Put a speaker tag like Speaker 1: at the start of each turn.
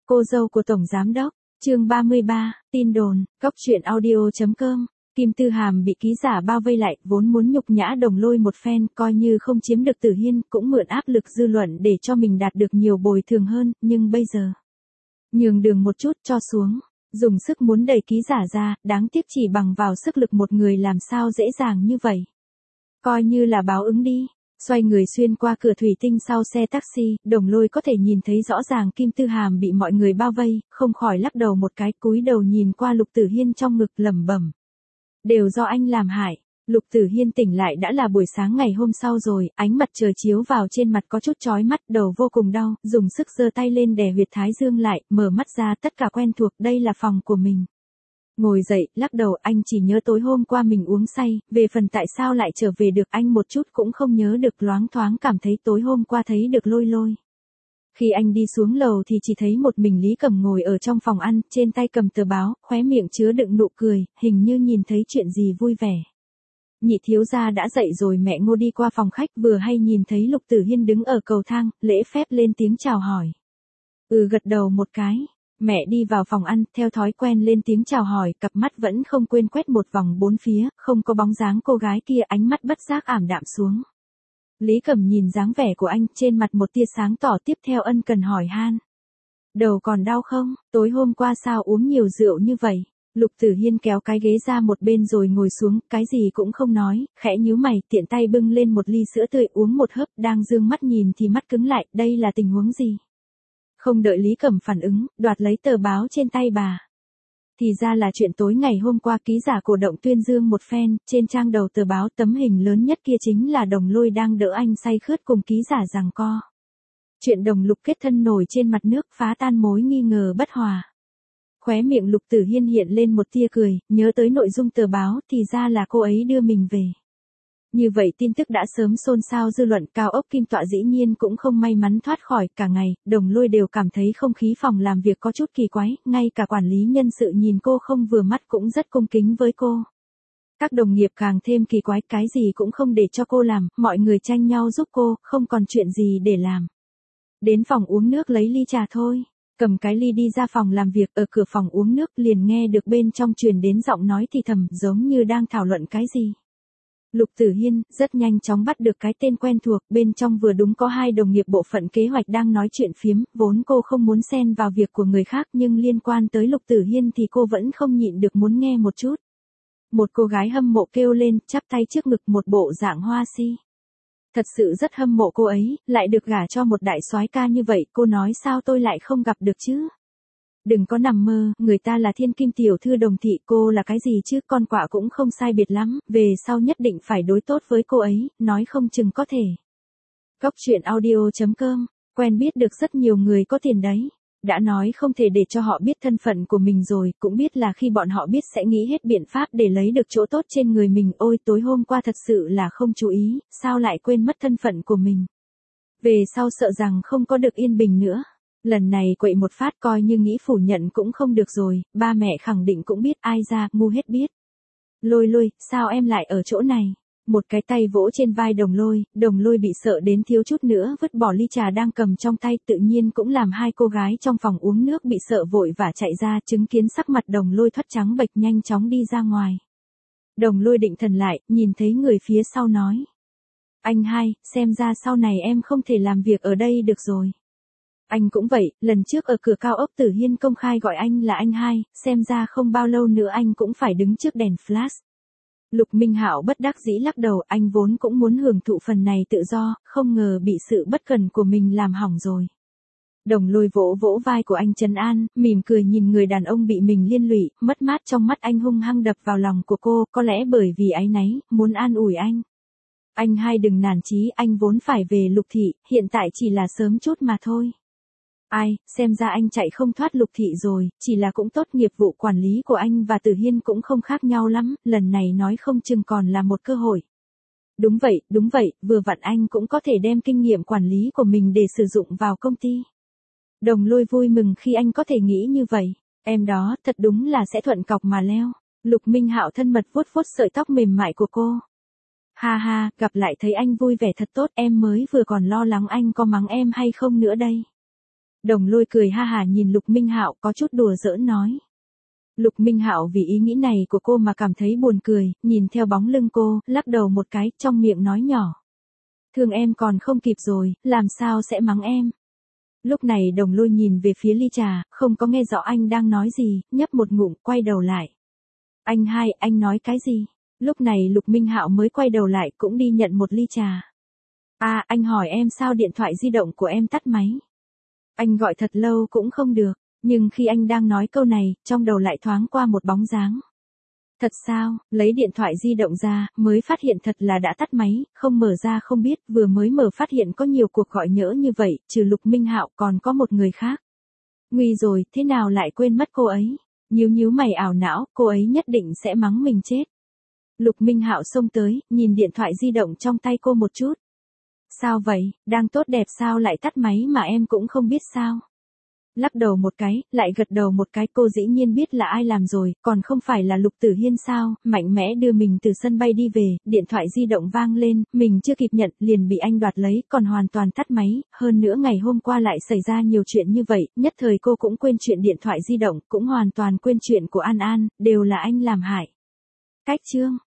Speaker 1: Cô dâu của Tổng Giám Đốc, chương 33, tin đồn, cóc truyện audio.com. Kim Tư Hàm bị ký giả bao vây lại, vốn muốn nhục nhã Đồng Lôi một phen, coi như không chiếm được Tử Hiên, cũng mượn áp lực dư luận để cho mình đạt được nhiều bồi thường hơn, nhưng bây giờ, nhường đường một chút cho xuống, dùng sức muốn đẩy ký giả ra, đáng tiếc chỉ bằng vào sức lực một người làm sao dễ dàng như vậy. Coi như là báo ứng đi. Xoay người xuyên qua cửa thủy tinh sau xe taxi, Đồng Lôi có thể nhìn thấy rõ ràng Kim Tư Hàm bị mọi người bao vây, không khỏi lắc đầu một cái, cúi đầu nhìn qua Lục Tử Hiên trong ngực lẩm bẩm. Đều do anh làm hại. Lục Tử Hiên tỉnh lại đã là buổi sáng ngày hôm sau rồi, ánh mặt trời chiếu vào trên mặt có chút chói mắt, đầu vô cùng đau, dùng sức giơ tay lên đè huyệt thái dương lại, mở mắt ra tất cả quen thuộc, đây là phòng của mình. Ngồi dậy, lắc đầu, anh chỉ nhớ tối hôm qua mình uống say, về phần tại sao lại trở về được anh một chút cũng không nhớ được, loáng thoáng cảm thấy tối hôm qua thấy được Lôi Lôi. Khi anh đi xuống lầu thì chỉ thấy một mình Lý Cẩm ngồi ở trong phòng ăn, trên tay cầm tờ báo, khóe miệng chứa đựng nụ cười, hình như nhìn thấy chuyện gì vui vẻ. Nhị thiếu gia đã dậy rồi, mẹ Ngô đi qua phòng khách vừa hay nhìn thấy Lục Tử Hiên đứng ở cầu thang, lễ phép lên tiếng chào hỏi. Gật đầu một cái. Mẹ đi vào phòng ăn, theo thói quen lên tiếng chào hỏi, cặp mắt vẫn không quên quét một vòng bốn phía, không có bóng dáng cô gái kia, ánh mắt bất giác ảm đạm xuống. Lý Cẩm nhìn dáng vẻ của anh, trên mặt một tia sáng tỏ, tiếp theo ân cần hỏi han. Đầu còn đau không, tối hôm qua sao uống nhiều rượu như vậy? Lục Tử Hiên kéo cái ghế ra một bên rồi ngồi xuống, cái gì cũng không nói, khẽ nhíu mày, tiện tay bưng lên một ly sữa tươi uống một hớp, đang dương mắt nhìn thì mắt cứng lại, đây là tình huống gì? Không đợi Lý Cẩm phản ứng, đoạt lấy tờ báo trên tay bà. Thì ra là chuyện tối ngày hôm qua ký giả cổ động tuyên dương một phen, trên trang đầu tờ báo tấm hình lớn nhất kia chính là Đồng Lôi đang đỡ anh say khướt cùng ký giả giằng co. Chuyện Đồng Lục kết thân nổi trên mặt nước, phá tan mối nghi ngờ bất hòa. Khóe miệng Lục Tử Hiên hiện lên một tia cười, nhớ tới nội dung tờ báo, thì ra là cô ấy đưa mình về. Như vậy tin tức đã sớm xôn xao dư luận, cao ốc Kim Tọa dĩ nhiên cũng không may mắn thoát khỏi, cả ngày, Đồng Lôi đều cảm thấy không khí phòng làm việc có chút kỳ quái, ngay cả quản lý nhân sự nhìn cô không vừa mắt cũng rất cung kính với cô. Các đồng nghiệp càng thêm kỳ quái, cái gì cũng không để cho cô làm, mọi người tranh nhau giúp cô, không còn chuyện gì để làm. Đến phòng uống nước lấy ly trà thôi. Cầm cái ly đi ra phòng làm việc, ở cửa phòng uống nước liền nghe được bên trong truyền đến giọng nói thì thầm, giống như đang thảo luận cái gì. Lục Tử Hiên rất nhanh chóng bắt được cái tên quen thuộc, bên trong vừa đúng có hai đồng nghiệp bộ phận kế hoạch đang nói chuyện phiếm, vốn cô không muốn xen vào việc của người khác nhưng liên quan tới Lục Tử Hiên thì cô vẫn không nhịn được muốn nghe một chút. Một cô gái hâm mộ kêu lên, chắp tay trước ngực, một bộ dạng hoa si. Thật sự rất hâm mộ cô ấy, lại được gả cho một đại soái ca như vậy, cô nói sao tôi lại không gặp được chứ? Đừng có nằm mơ, người ta là thiên kim tiểu thư Đồng thị, cô là cái gì chứ, con quạ cũng không sai biệt lắm, về sau nhất định phải đối tốt với cô ấy, nói không chừng có thể. Cóc truyện audio.com, quen biết được rất nhiều người có tiền đấy. Đã nói không thể để cho họ biết thân phận của mình rồi, cũng biết là khi bọn họ biết sẽ nghĩ hết biện pháp để lấy được chỗ tốt trên người mình. Ôi tối hôm qua thật sự là không chú ý, sao lại quên mất thân phận của mình. Về sau sợ rằng không có được yên bình nữa. Lần này quậy một phát coi như nghĩ phủ nhận cũng không được rồi, ba mẹ khẳng định cũng biết, ai ra, ngu hết biết. Lôi Lôi, sao em lại ở chỗ này? Một cái tay vỗ trên vai Đồng Lôi bị sợ đến thiếu chút nữa vứt bỏ ly trà đang cầm trong tay, tự nhiên cũng làm hai cô gái trong phòng uống nước bị sợ vội vã chạy ra, chứng kiến sắc mặt Đồng Lôi thoát trắng bệch nhanh chóng đi ra ngoài. Đồng Lôi định thần lại, nhìn thấy người phía sau nói. Anh hai, xem ra sau này em không thể làm việc ở đây được rồi. Anh cũng vậy, lần trước ở cửa cao ốc Tử Hiên công khai gọi anh là anh hai, xem ra không bao lâu nữa anh cũng phải đứng trước đèn flash. Lục Minh Hạo bất đắc dĩ lắc đầu, anh vốn cũng muốn hưởng thụ phần này tự do, không ngờ bị sự bất cẩn của mình làm hỏng rồi. Đồng Lôi vỗ vỗ vai của anh trấn an, mỉm cười nhìn người đàn ông bị mình liên lụy, mất mát trong mắt anh hung hăng đập vào lòng của cô, có lẽ bởi vì áy náy, muốn an ủi anh. Anh hai đừng nản chí, anh vốn phải về Lục thị, hiện tại chỉ là sớm chút mà thôi. Ai, xem ra anh chạy không thoát Lục thị rồi, chỉ là cũng tốt, nghiệp vụ quản lý của anh và Tử Hiên cũng không khác nhau lắm, lần này nói không chừng còn là một cơ hội. Đúng vậy, vừa vặn anh cũng có thể đem kinh nghiệm quản lý của mình để sử dụng vào công ty. Đồng Lôi vui mừng khi anh có thể nghĩ như vậy, em đó, thật đúng là sẽ thuận cọc mà leo. Lục Minh Hạo thân mật vuốt vuốt sợi tóc mềm mại của cô. Ha ha, gặp lại thấy anh vui vẻ thật tốt, em mới vừa còn lo lắng anh có mắng em hay không nữa đây. Đồng Lôi cười ha hả nhìn Lục Minh Hạo có chút đùa giỡn nói. Lục Minh Hạo vì ý nghĩ này của cô mà cảm thấy buồn cười, nhìn theo bóng lưng cô, lắc đầu một cái, trong miệng nói nhỏ. Thương em còn không kịp rồi, làm sao sẽ mắng em. Lúc này Đồng Lôi nhìn về phía ly trà, không có nghe rõ anh đang nói gì, nhấp một ngụm, quay đầu lại. Anh hai, anh nói cái gì? Lúc này Lục Minh Hạo mới quay đầu lại cũng đi nhận một ly trà. À, anh hỏi em sao điện thoại di động của em tắt máy. Anh gọi thật lâu cũng không được, nhưng khi anh đang nói câu này, trong đầu lại thoáng qua một bóng dáng. Thật sao, lấy điện thoại di động ra, mới phát hiện thật là đã tắt máy, không mở ra không biết, vừa mới mở phát hiện có nhiều cuộc gọi nhỡ như vậy, trừ Lục Minh Hạo còn có một người khác. Nguy rồi, thế nào lại quên mất cô ấy? Nhíu mày ảo não, cô ấy nhất định sẽ mắng mình chết. Lục Minh Hạo xông tới, nhìn điện thoại di động trong tay cô một chút. Sao vậy, đang tốt đẹp sao lại tắt máy mà em cũng không biết sao? Lắc đầu một cái, lại gật đầu một cái, cô dĩ nhiên biết là ai làm rồi, còn không phải là Lục Tử Hiên sao, mạnh mẽ đưa mình từ sân bay đi về, điện thoại di động vang lên, mình chưa kịp nhận, liền bị anh đoạt lấy, còn hoàn toàn tắt máy, hơn nữa ngày hôm qua lại xảy ra nhiều chuyện như vậy, nhất thời cô cũng quên chuyện điện thoại di động, cũng hoàn toàn quên chuyện của An An, đều là anh làm hại. Cách chương